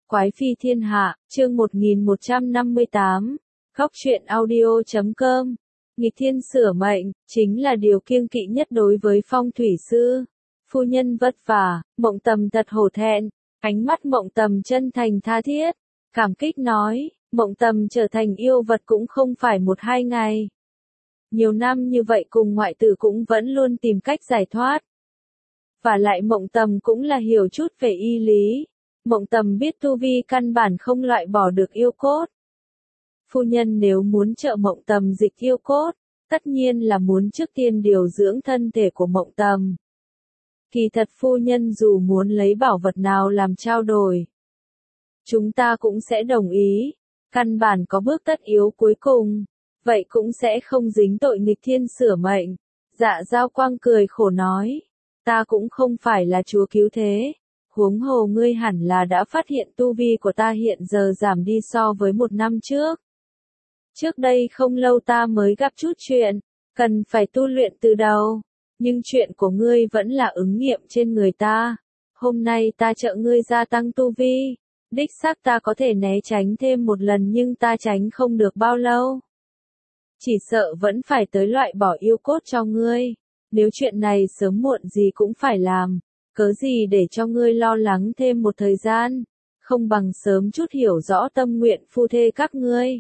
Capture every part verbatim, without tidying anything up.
Quái phi thiên hạ, chương một nghìn một trăm năm mươi tám, góc truyện audio chấm com. Nghịch thiên sửa mệnh, chính là điều kiêng kỵ nhất đối với phong thủy sư. Phu nhân vất vả, Mộng Tầm thật hổ thẹn, ánh mắt Mộng Tầm chân thành tha thiết, cảm kích nói, Mộng Tầm trở thành yêu vật cũng không phải một hai ngày. Nhiều năm như vậy cùng ngoại tử cũng vẫn luôn tìm cách giải thoát. Và lại Mộng Tầm cũng là hiểu chút về y lý. Mộng Tầm biết tu vi căn bản không loại bỏ được yêu cốt. Phu nhân nếu muốn trợ Mộng Tầm dịch yêu cốt, tất nhiên là muốn trước tiên điều dưỡng thân thể của Mộng Tầm. Kỳ thật phu nhân dù muốn lấy bảo vật nào làm trao đổi, chúng ta cũng sẽ đồng ý. Căn bản có bước tất yếu cuối cùng, vậy cũng sẽ không dính tội nghịch thiên sửa mệnh. Dạ Giao Quang cười khổ nói, ta cũng không phải là chúa cứu thế. Huống hồ ngươi hẳn là đã phát hiện tu vi của ta hiện giờ giảm đi so với một năm trước. Trước đây không lâu ta mới gặp chút chuyện, cần phải tu luyện từ đầu. Nhưng chuyện của ngươi vẫn là ứng nghiệm trên người ta. Hôm nay ta trợ ngươi gia tăng tu vi. Đích xác ta có thể né tránh thêm một lần nhưng ta tránh không được bao lâu. Chỉ sợ vẫn phải tới loại bỏ yêu cốt cho ngươi. Nếu chuyện này sớm muộn gì cũng phải làm. Cớ gì để cho ngươi lo lắng thêm một thời gian, không bằng sớm chút hiểu rõ tâm nguyện phu thê các ngươi.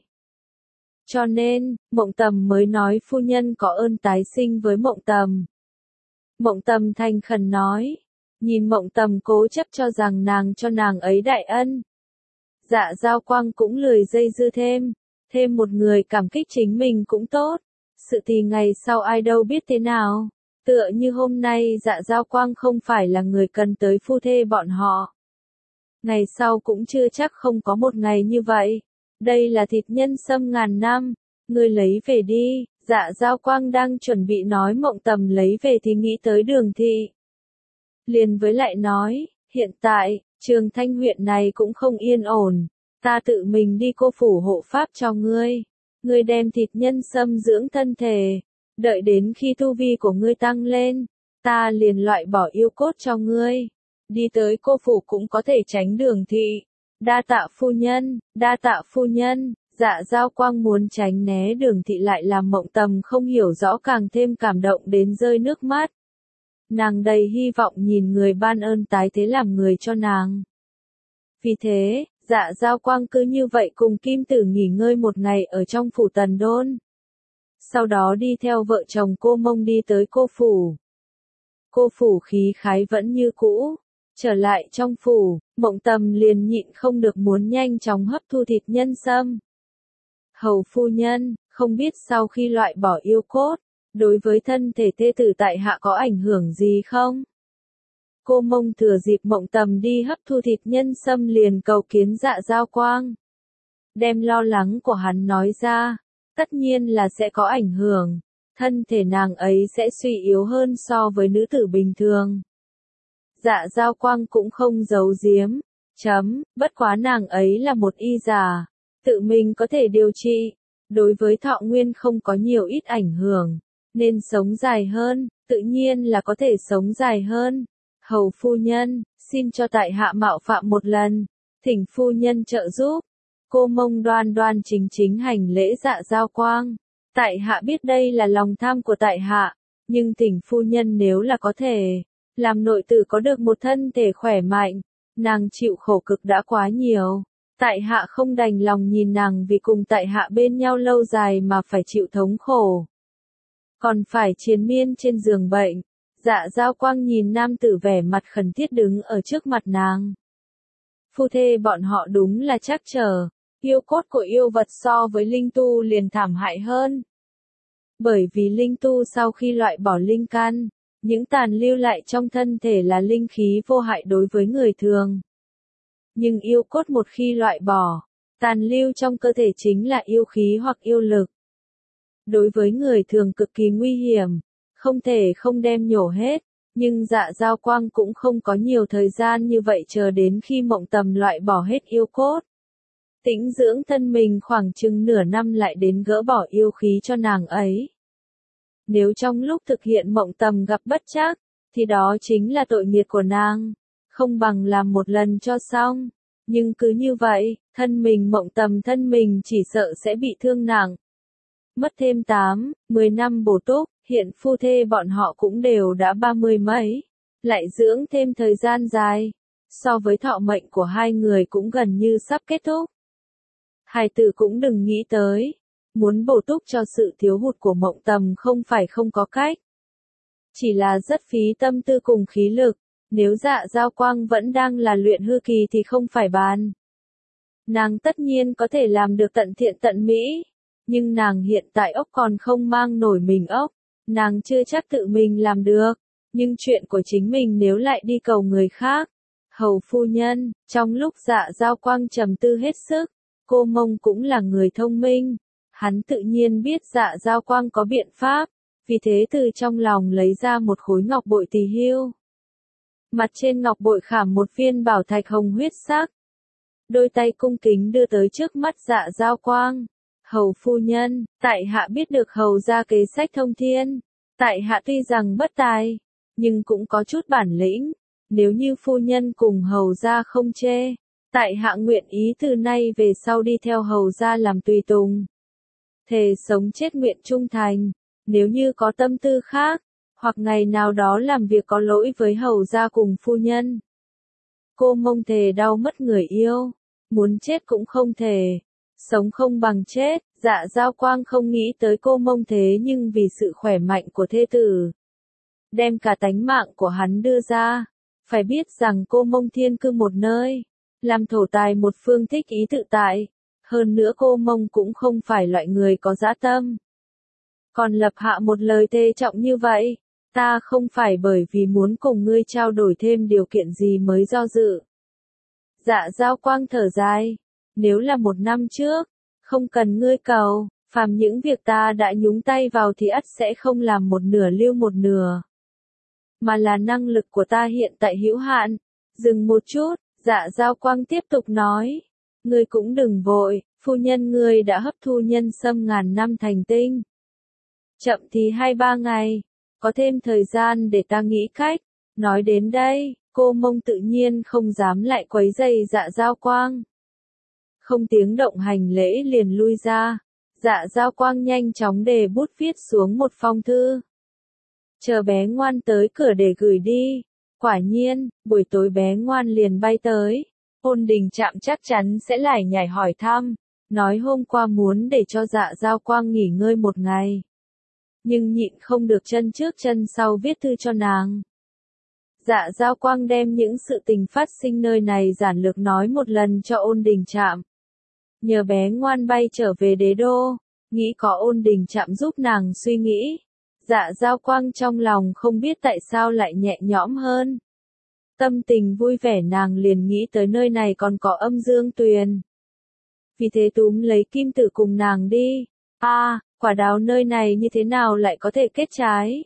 Cho nên, Mộng Tầm mới nói phu nhân có ơn tái sinh với Mộng Tầm. Mộng Tầm thành khẩn nói, nhìn Mộng Tầm cố chấp cho rằng nàng cho nàng ấy đại ân. Dạ Giao Quang cũng lười dây dưa thêm, thêm một người cảm kích chính mình cũng tốt, sự thì ngày sau ai đâu biết thế nào. Tựa như hôm nay Dạ Giao Quang không phải là người cần tới phu thê bọn họ. Ngày sau cũng chưa chắc không có một ngày như vậy. Đây là thịt nhân sâm ngàn năm, ngươi lấy về đi. Dạ Giao Quang đang chuẩn bị nói Mộng Tầm lấy về thì nghĩ tới Đường Thị. Liền với lại nói, hiện tại, Trường Thanh huyện này cũng không yên ổn. Ta tự mình đi cô phủ hộ pháp cho ngươi. Ngươi đem thịt nhân sâm dưỡng thân thể. Đợi đến khi tu vi của ngươi tăng lên, ta liền loại bỏ yêu cốt cho ngươi. Đi tới cô phủ cũng có thể tránh Đường Thị. Đa tạ phu nhân, đa tạ phu nhân. Dạ Giao Quang muốn tránh né Đường Thị lại làm Mộng Tầm không hiểu rõ càng thêm cảm động đến rơi nước mắt. Nàng đầy hy vọng nhìn người ban ơn tái thế làm người cho nàng. Vì thế, Dạ Giao Quang cứ như vậy cùng Kim Tử nghỉ ngơi một ngày ở trong phủ Tần Đôn. Sau đó đi theo vợ chồng Cô Mông đi tới cô phủ. Cô phủ khí khái vẫn như cũ. Trở lại trong phủ, Mộng Tầm liền nhịn không được muốn nhanh chóng hấp thu thịt nhân sâm. Hầu phu nhân, không biết sau khi loại bỏ yêu cốt, đối với thân thể thê tử tại hạ có ảnh hưởng gì không? Cô Mông thừa dịp Mộng Tầm đi hấp thu thịt nhân sâm liền cầu kiến Dạ Giao Quang. Đem lo lắng của hắn nói ra. Tất nhiên là sẽ có ảnh hưởng, thân thể nàng ấy sẽ suy yếu hơn so với nữ tử bình thường. Dạ Giao Quang cũng không giấu giếm, chấm, bất quá nàng ấy là một y giả, tự mình có thể điều trị, đối với thọ nguyên không có nhiều ít ảnh hưởng, nên sống dài hơn, tự nhiên là có thể sống dài hơn. Hầu phu nhân, xin cho tại hạ mạo phạm một lần, thỉnh phu nhân trợ giúp. Cô Mông đoan đoan chính chính hành lễ Dạ Giao Quang. Tại hạ biết đây là lòng tham của tại hạ, nhưng thỉnh phu nhân nếu là có thể, làm nội tử có được một thân thể khỏe mạnh, nàng chịu khổ cực đã quá nhiều. Tại hạ không đành lòng nhìn nàng vì cùng tại hạ bên nhau lâu dài mà phải chịu thống khổ. Còn phải triền miên trên giường bệnh. Dạ Giao Quang nhìn nam tử vẻ mặt khẩn thiết đứng ở trước mặt nàng. Phu thê bọn họ đúng là trắc trở. Yêu cốt của yêu vật so với linh tu liền thảm hại hơn. Bởi vì linh tu sau khi loại bỏ linh căn, những tàn lưu lại trong thân thể là linh khí vô hại đối với người thường. Nhưng yêu cốt một khi loại bỏ, tàn lưu trong cơ thể chính là yêu khí hoặc yêu lực. Đối với người thường cực kỳ nguy hiểm, không thể không đem nhổ hết, nhưng Dạ Giao Quang cũng không có nhiều thời gian như vậy chờ đến khi Mộng Tầm loại bỏ hết yêu cốt. Tĩnh dưỡng thân mình khoảng chừng nửa năm lại đến gỡ bỏ yêu khí cho nàng ấy. Nếu trong lúc thực hiện Mộng Tầm gặp bất trắc, thì đó chính là tội nghiệp của nàng, không bằng làm một lần cho xong. Nhưng cứ như vậy, thân mình Mộng Tầm thân mình chỉ sợ sẽ bị thương nặng. Mất thêm tám, mười năm bổ túc, hiện phu thê bọn họ cũng đều đã ba mươi mấy, lại dưỡng thêm thời gian dài, so với thọ mệnh của hai người cũng gần như sắp kết thúc. Hài tử cũng đừng nghĩ tới, muốn bổ túc cho sự thiếu hụt của Mộng Tầm không phải không có cách. Chỉ là rất phí tâm tư cùng khí lực, nếu Dạ Giao Quang vẫn đang là luyện hư kỳ thì không phải bàn. Nàng tất nhiên có thể làm được tận thiện tận mỹ, nhưng nàng hiện tại ốc còn không mang nổi mình ốc, nàng chưa chắc tự mình làm được, nhưng chuyện của chính mình nếu lại đi cầu người khác. Hầu phu nhân, trong lúc Dạ Giao Quang trầm tư hết sức, Cô Mông cũng là người thông minh, hắn tự nhiên biết Dạ Giao Quang có biện pháp, vì thế từ trong lòng lấy ra một khối ngọc bội tỳ hưu. Mặt trên ngọc bội khảm một viên bảo thạch hồng huyết sắc. Đôi tay cung kính đưa tới trước mắt Dạ Giao Quang. Hầu phu nhân, tại hạ biết được hầu gia kế sách thông thiên. Tại hạ tuy rằng bất tài, nhưng cũng có chút bản lĩnh. Nếu như phu nhân cùng hầu gia không chê, tại hạ nguyện ý từ nay về sau đi theo hầu gia làm tùy tùng. Thề sống chết nguyện trung thành, nếu như có tâm tư khác, hoặc ngày nào đó làm việc có lỗi với hầu gia cùng phu nhân. Cô Mông thề đau mất người yêu, muốn chết cũng không thề, sống không bằng chết. Dạ Giao Quang không nghĩ tới Cô Mông thế nhưng vì sự khỏe mạnh của thê tử, đem cả tánh mạng của hắn đưa ra. Phải biết rằng Cô Mông thiên cư một nơi, làm thổ tài một phương thích ý tự tại, hơn nữa Cô Mông cũng không phải loại người có dã tâm. Còn lập hạ một lời thề trọng như vậy, ta không phải bởi vì muốn cùng ngươi trao đổi thêm điều kiện gì mới do dự. Dạ Giao Quang thở dài, nếu là một năm trước, không cần ngươi cầu, phàm những việc ta đã nhúng tay vào thì ắt sẽ không làm một nửa lưu một nửa. Mà là năng lực của ta hiện tại hữu hạn. Dừng một chút, Dạ Giao Quang tiếp tục nói, ngươi cũng đừng vội, phu nhân ngươi đã hấp thu nhân sâm ngàn năm thành tinh. Chậm thì hai ba ngày, có thêm thời gian để ta nghĩ cách. Nói đến đây, Cô Mông tự nhiên không dám lại quấy rầy Dạ Giao Quang. Không tiếng động hành lễ liền lui ra. Dạ Giao Quang nhanh chóng đề bút viết xuống một phong thư. Chờ bé ngoan tới cửa để gửi đi. Quả nhiên, buổi tối bé ngoan liền bay tới. Ôn Đình Trạm chắc chắn sẽ lải nhải hỏi thăm, nói hôm qua muốn để cho Dạ Giao Quang nghỉ ngơi một ngày. Nhưng nhịn không được chân trước chân sau viết thư cho nàng. Dạ Giao Quang đem những sự tình phát sinh nơi này giản lược nói một lần cho Ôn Đình Trạm. Nhờ bé ngoan bay trở về đế đô, nghĩ có Ôn Đình Trạm giúp nàng suy nghĩ. Dạ Giao Quang trong lòng không biết tại sao lại nhẹ nhõm hơn. Tâm tình vui vẻ nàng liền nghĩ tới nơi này còn có Âm Dương Tuyền. Vì thế túm lấy Kim Tử cùng nàng đi. A, à, quả đào nơi này như thế nào lại có thể kết trái?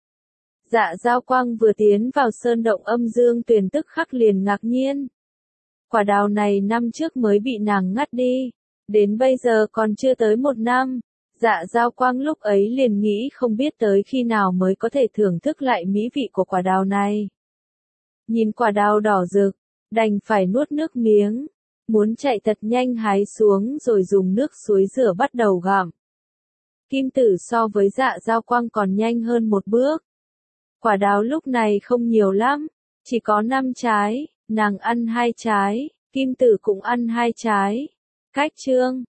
Dạ Giao Quang vừa tiến vào sơn động Âm Dương Tuyền tức khắc liền ngạc nhiên. Quả đào này năm trước mới bị nàng ngắt đi, đến bây giờ còn chưa tới một năm. Dạ Giao Quang lúc ấy liền nghĩ không biết tới khi nào mới có thể thưởng thức lại mỹ vị của quả đào này. Nhìn quả đào đỏ rực, đành phải nuốt nước miếng, muốn chạy thật nhanh hái xuống rồi dùng nước suối rửa bắt đầu gặm. Kim Tử so với Dạ Giao Quang còn nhanh hơn một bước. Quả đào lúc này không nhiều lắm, chỉ có năm trái, nàng ăn hai trái, Kim Tử cũng ăn hai trái. Cách chương